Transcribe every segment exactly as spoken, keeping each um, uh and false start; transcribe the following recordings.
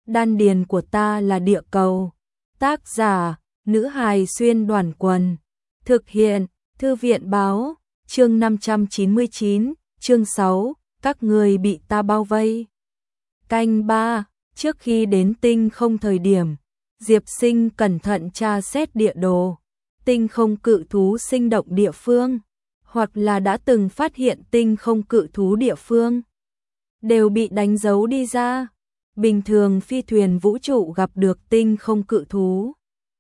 đan điền của ta là địa cầu. Tác giả, nữ hài xuyên đoàn quần. Thực hiện, thư viện báo, chương năm trăm chín mươi chín, chương sáu, các người bị ta bao vây. Canh ba, trước khi đến tinh không thời điểm, Diệp Sinh cẩn thận tra xét địa đồ, tinh không cự thú sinh động địa phương, hoặc là đã từng phát hiện tinh không cự thú địa phương, đều bị đánh dấu đi ra. Bình thường phi thuyền vũ trụ gặp được tinh không cự thú,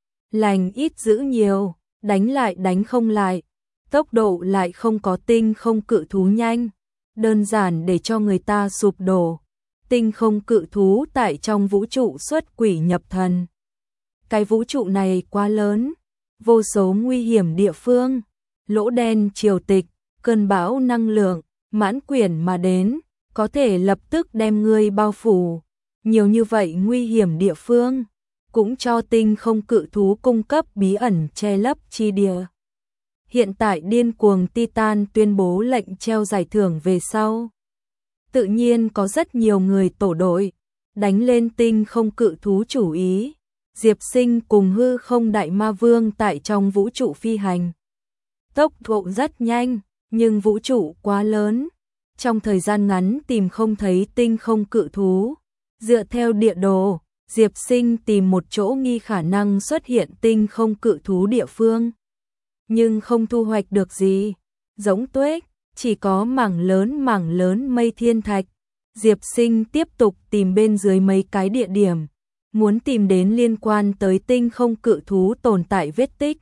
lành ít dữ nhiều, đánh lại đánh không lại, tốc độ lại không có tinh không cự thú nhanh, đơn giản để cho người ta sụp đổ. Tinh không cự thú tại trong vũ trụ xuất quỷ nhập thần. Cái vũ trụ này quá lớn, vô số nguy hiểm địa phương, lỗ đen triều tịch, cơn bão năng lượng, mãn quyển mà đến, có thể lập tức đem ngươi bao phủ. Nhiều như vậy nguy hiểm địa phương, cũng cho tinh không cự thú cung cấp bí ẩn che lấp chi địa. Hiện tại điên cuồng Titan tuyên bố lệnh treo giải thưởng về sau. Tự nhiên có rất nhiều người tổ đội, đánh lên tinh không cự thú chủ ý. Diệp Sinh cùng hư không đại ma vương tại trong vũ trụ phi hành. Tốc độ rất nhanh, nhưng vũ trụ quá lớn. Trong thời gian ngắn tìm không thấy tinh không cự thú. Dựa theo địa đồ, Diệp Sinh tìm một chỗ nghi khả năng xuất hiện tinh không cự thú địa phương. Nhưng không thu hoạch được gì. Giống tuếch, chỉ có mảng lớn mảng lớn mây thiên thạch. Diệp Sinh tiếp tục tìm bên dưới mấy cái địa điểm, muốn tìm đến liên quan tới tinh không cự thú tồn tại vết tích.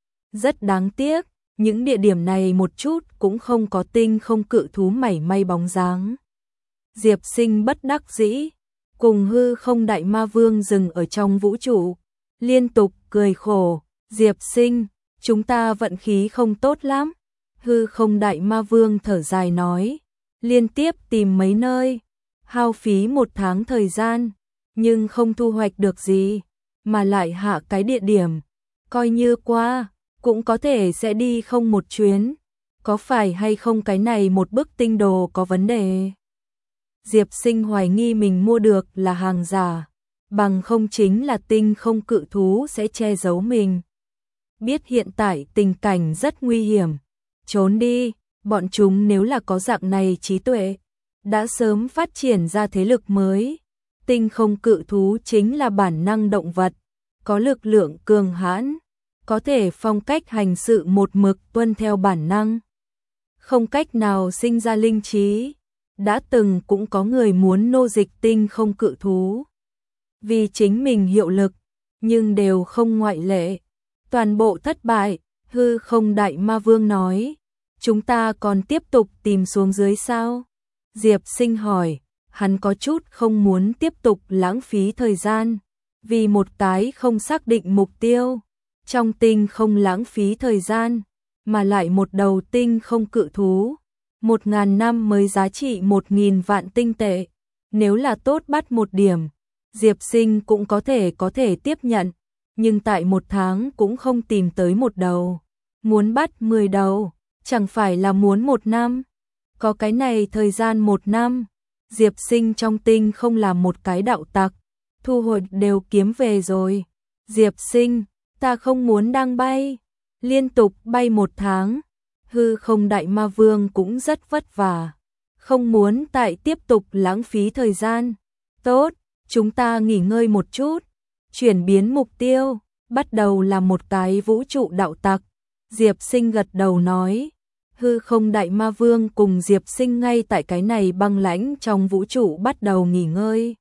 Rất đáng tiếc, những địa điểm này một chút cũng không có tinh không cự thú mảy may bóng dáng. Diệp Sinh bất đắc dĩ, cùng hư không đại ma vương dừng ở trong vũ trụ, liên tục cười khổ. Diệp Sinh, chúng ta vận khí không tốt lắm. Hư không đại ma vương thở dài nói, liên tiếp tìm mấy nơi, hao phí một tháng thời gian, nhưng không thu hoạch được gì, mà lại hạ cái địa điểm, coi như qua, cũng có thể sẽ đi không một chuyến, có phải hay không cái này một bức tinh đồ có vấn đề? Diệp Sinh hoài nghi mình mua được là hàng giả, bằng không chính là tinh không cự thú sẽ che giấu mình. Biết hiện tại tình cảnh rất nguy hiểm, trốn đi, bọn chúng nếu là có dạng này trí tuệ, đã sớm phát triển ra thế lực mới. Tinh không cự thú chính là bản năng động vật, có lực lượng cường hãn, có thể phong cách hành sự một mực tuân theo bản năng, không cách nào sinh ra linh trí. Đã từng cũng có người muốn nô dịch tinh không cự thú, vì chính mình hiệu lực, nhưng đều không ngoại lệ, toàn bộ thất bại. Hư không đại ma vương nói, chúng ta còn tiếp tục tìm xuống dưới sao? Diệp Sinh hỏi, hắn có chút không muốn tiếp tục lãng phí thời gian, vì một cái không xác định mục tiêu, trong tinh không lãng phí thời gian, mà lại một đầu tinh không cự thú, một ngàn năm mới giá trị một nghìn vạn tinh tệ, nếu là tốt bắt một điểm, Diệp Sinh cũng có thể có thể tiếp nhận, nhưng tại một tháng cũng không tìm tới một đầu, muốn bắt mười đầu, chẳng phải là muốn một năm, có cái này thời gian một năm. Diệp Sinh trong tinh không làm một cái đạo tặc, thu hồi đều kiếm về rồi. Diệp Sinh, ta không muốn đang bay, liên tục bay một tháng. Hư không đại ma vương cũng rất vất vả, không muốn tại tiếp tục lãng phí thời gian. Tốt, chúng ta nghỉ ngơi một chút, chuyển biến mục tiêu, bắt đầu là một cái vũ trụ đạo tặc. Diệp Sinh gật đầu nói. Hư không đại ma vương cùng Diệp Sinh ngay tại cái này băng lãnh trong vũ trụ bắt đầu nghỉ ngơi.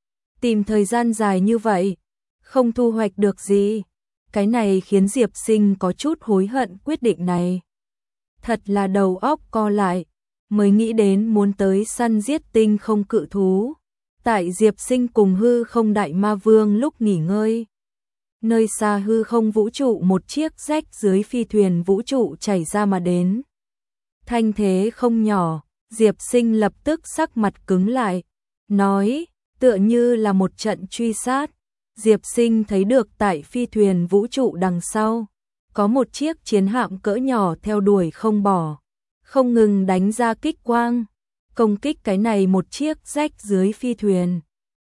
Tìm thời gian dài như vậy, không thu hoạch được gì. Cái này khiến Diệp Sinh có chút hối hận quyết định này. Thật là đầu óc co lại, mới nghĩ đến muốn tới săn giết tinh không cự thú. Tại Diệp Sinh cùng hư không đại ma vương lúc nghỉ ngơi, nơi xa hư không vũ trụ một chiếc rách dưới phi thuyền vũ trụ chảy ra mà đến. Thanh thế không nhỏ, Diệp Sinh lập tức sắc mặt cứng lại, nói, tựa như là một trận truy sát. Diệp Sinh thấy được tại phi thuyền vũ trụ đằng sau, có một chiếc chiến hạm cỡ nhỏ theo đuổi không bỏ, không ngừng đánh ra kích quang, công kích cái này một chiếc rách dưới phi thuyền.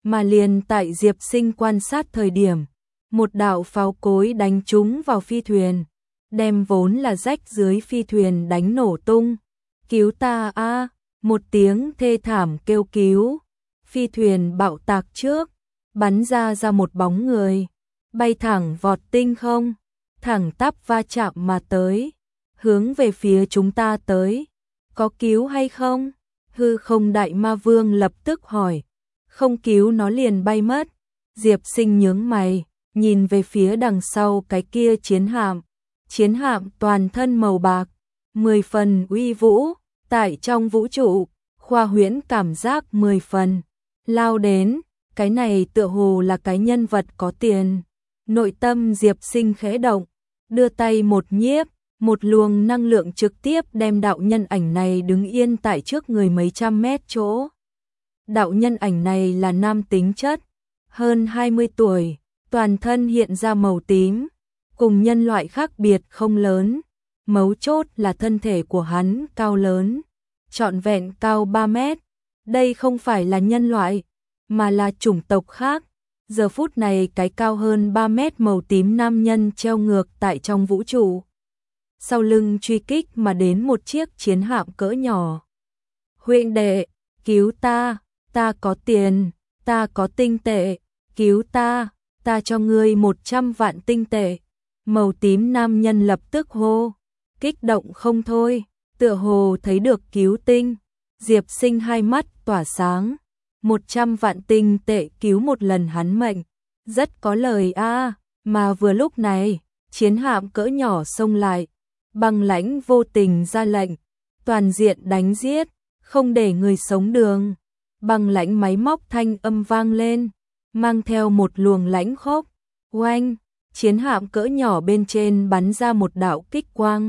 mà liền tại Diệp Sinh quan sát thời điểm, một đạo pháo cối đánh trúng vào phi thuyền, đem vốn là rách dưới phi thuyền đánh nổ tung. Cứu ta a! Một tiếng thê thảm kêu cứu. Phi thuyền bạo tạc trước, bắn ra ra một bóng người, bay thẳng vọt tinh không, thẳng tắp va chạm mà tới, hướng về phía chúng ta tới. Có cứu hay không? Hư không đại ma vương lập tức hỏi. Không cứu nó liền bay mất. Diệp Sinh nhướng mày, nhìn về phía đằng sau cái kia chiến hạm. Chiến hạm toàn thân màu bạc, mười phần uy vũ, tại trong vũ trụ, khoa huyễn cảm giác mười phần. Lao đến, cái này tựa hồ là cái nhân vật có tiền. Nội tâm Diệp Sinh khẽ động, đưa tay một nhiếp, một luồng năng lượng trực tiếp đem đạo nhân ảnh này đứng yên tại trước người mấy trăm mét chỗ. Đạo nhân ảnh này là nam tính chất, hơn hai mươi tuổi, toàn thân hiện ra màu tím, cùng nhân loại khác biệt không lớn. Mấu chốt là thân thể của hắn cao lớn, trọn vẹn cao ba mét. Đây không phải là nhân loại, mà là chủng tộc khác. Giờ phút này cái cao hơn ba mét màu tím nam nhân treo ngược tại trong vũ trụ. Sau lưng truy kích mà đến một chiếc chiến hạm cỡ nhỏ. Huynh đệ, cứu ta, ta có tiền, ta có tinh tệ, cứu ta, ta cho ngươi một trăm vạn tinh tệ. Màu tím nam nhân lập tức hô, kích động không thôi, tựa hồ thấy được cứu tinh. Diệp Sinh hai mắt tỏa sáng, một trăm vạn tinh tệ cứu một lần hắn mệnh, rất có lời a. Mà vừa lúc này, chiến hạm cỡ nhỏ xông lại, Băng Lãnh vô tình ra lệnh, toàn diện đánh giết, không để người sống đường. Băng Lãnh máy móc thanh âm vang lên, mang theo một luồng lãnh khốc. Oanh, chiến hạm cỡ nhỏ bên trên bắn ra một đạo kích quang,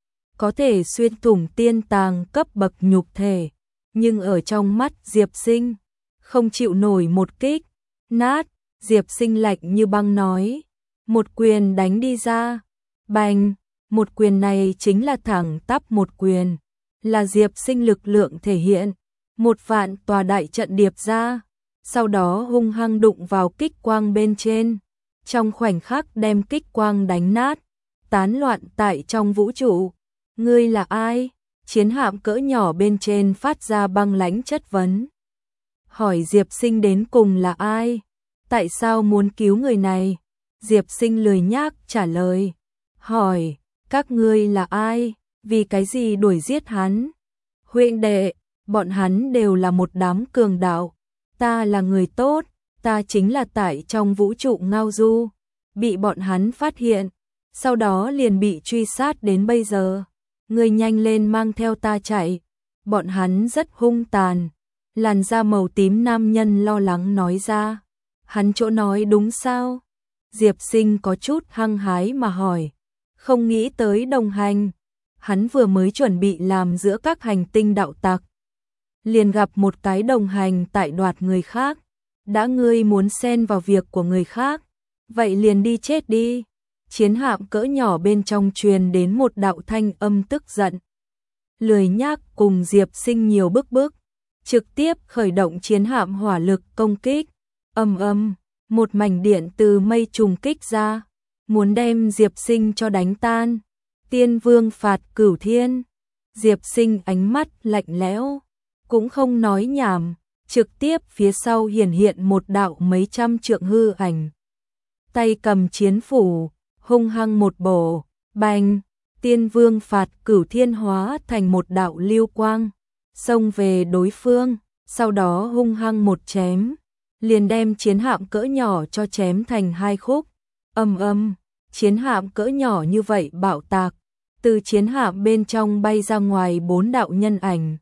có thể xuyên thủng tiên tàng cấp bậc nhục thể, nhưng ở trong mắt Diệp Sinh, không chịu nổi một kích. Nát, Diệp Sinh lạnh như băng nói, một quyền đánh đi ra. Bành, một quyền này chính là thẳng tắp một quyền, là Diệp Sinh lực lượng thể hiện, một vạn tòa đại trận điệp ra, sau đó hung hăng đụng vào kích quang bên trên, trong khoảnh khắc đem kích quang đánh nát, tán loạn tại trong vũ trụ. Ngươi là ai? Chiến hạm cỡ nhỏ bên trên phát ra Băng Lãnh chất vấn. Hỏi Diệp Sinh đến cùng là ai? Tại sao muốn cứu người này? Diệp Sinh lười nhác trả lời. Hỏi, các ngươi là ai? Vì cái gì đuổi giết hắn? Huynh đệ, bọn hắn đều là một đám cường đạo. Ta là người tốt, ta chính là tại trong vũ trụ ngao du, bị bọn hắn phát hiện, sau đó liền bị truy sát đến bây giờ. Ngươi nhanh lên mang theo ta chạy, bọn hắn rất hung tàn. Làn da màu tím nam nhân lo lắng nói ra. Hắn chỗ nói đúng sao? Diệp Sinh có chút hăng hái mà hỏi. Không nghĩ tới đồng hành. Hắn vừa mới chuẩn bị làm giữa các hành tinh đạo tặc, liền gặp một cái đồng hành tại đoạt người khác. Đã ngươi muốn xen vào việc của người khác, vậy liền đi chết đi. Chiến hạm cỡ nhỏ bên trong truyền đến một đạo thanh âm tức giận. Lười nhác cùng Diệp Sinh nhiều bức bức, trực tiếp khởi động chiến hạm hỏa lực công kích. Ầm ầm, một mảnh điện từ mây trùng kích ra, muốn đem Diệp Sinh cho đánh tan. Tiên Vương phạt Cửu Thiên. Diệp Sinh ánh mắt lạnh lẽo, cũng không nói nhảm, trực tiếp phía sau hiển hiện một đạo mấy trăm trượng hư ảnh. Tay cầm chiến phủ, hung hăng một bổ, bành, Tiên Vương phạt Cửu Thiên hóa thành một đạo lưu quang, xông về đối phương, sau đó hung hăng một chém, liền đem chiến hạm cỡ nhỏ cho chém thành hai khúc. Ầm ầm, chiến hạm cỡ nhỏ như vậy bạo tạc, từ chiến hạm bên trong bay ra ngoài bốn đạo nhân ảnh.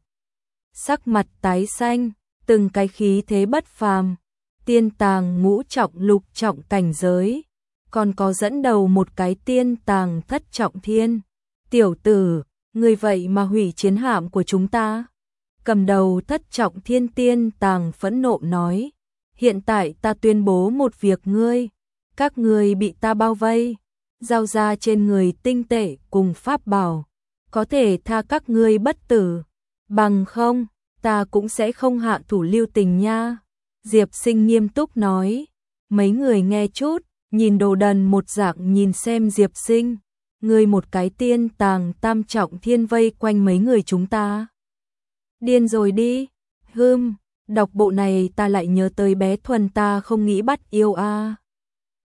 Sắc mặt tái xanh, từng cái khí thế bất phàm, tiên tàng ngũ trọng lục trọng cảnh giới, còn có dẫn đầu một cái tiên tàng thất trọng thiên. Tiểu tử, người vậy mà hủy chiến hạm của chúng ta. Cầm đầu thất trọng thiên tiên tàng phẫn nộ nói, hiện tại ta tuyên bố một việc ngươi, các ngươi bị ta bao vây, giao ra trên người tinh tệ cùng pháp bảo, có thể tha các ngươi bất tử, bằng không, ta cũng sẽ không hạ thủ lưu tình nha. Diệp Sinh nghiêm túc nói. Mấy người nghe chút, nhìn đồ đần một dạng nhìn xem Diệp Sinh. Ngươi một cái tiên tàng tam trọng thiên vây quanh mấy người chúng ta. Điên rồi đi. Hưm, đọc bộ này ta lại nhớ tới bé Thuần ta không nghĩ bắt yêu a.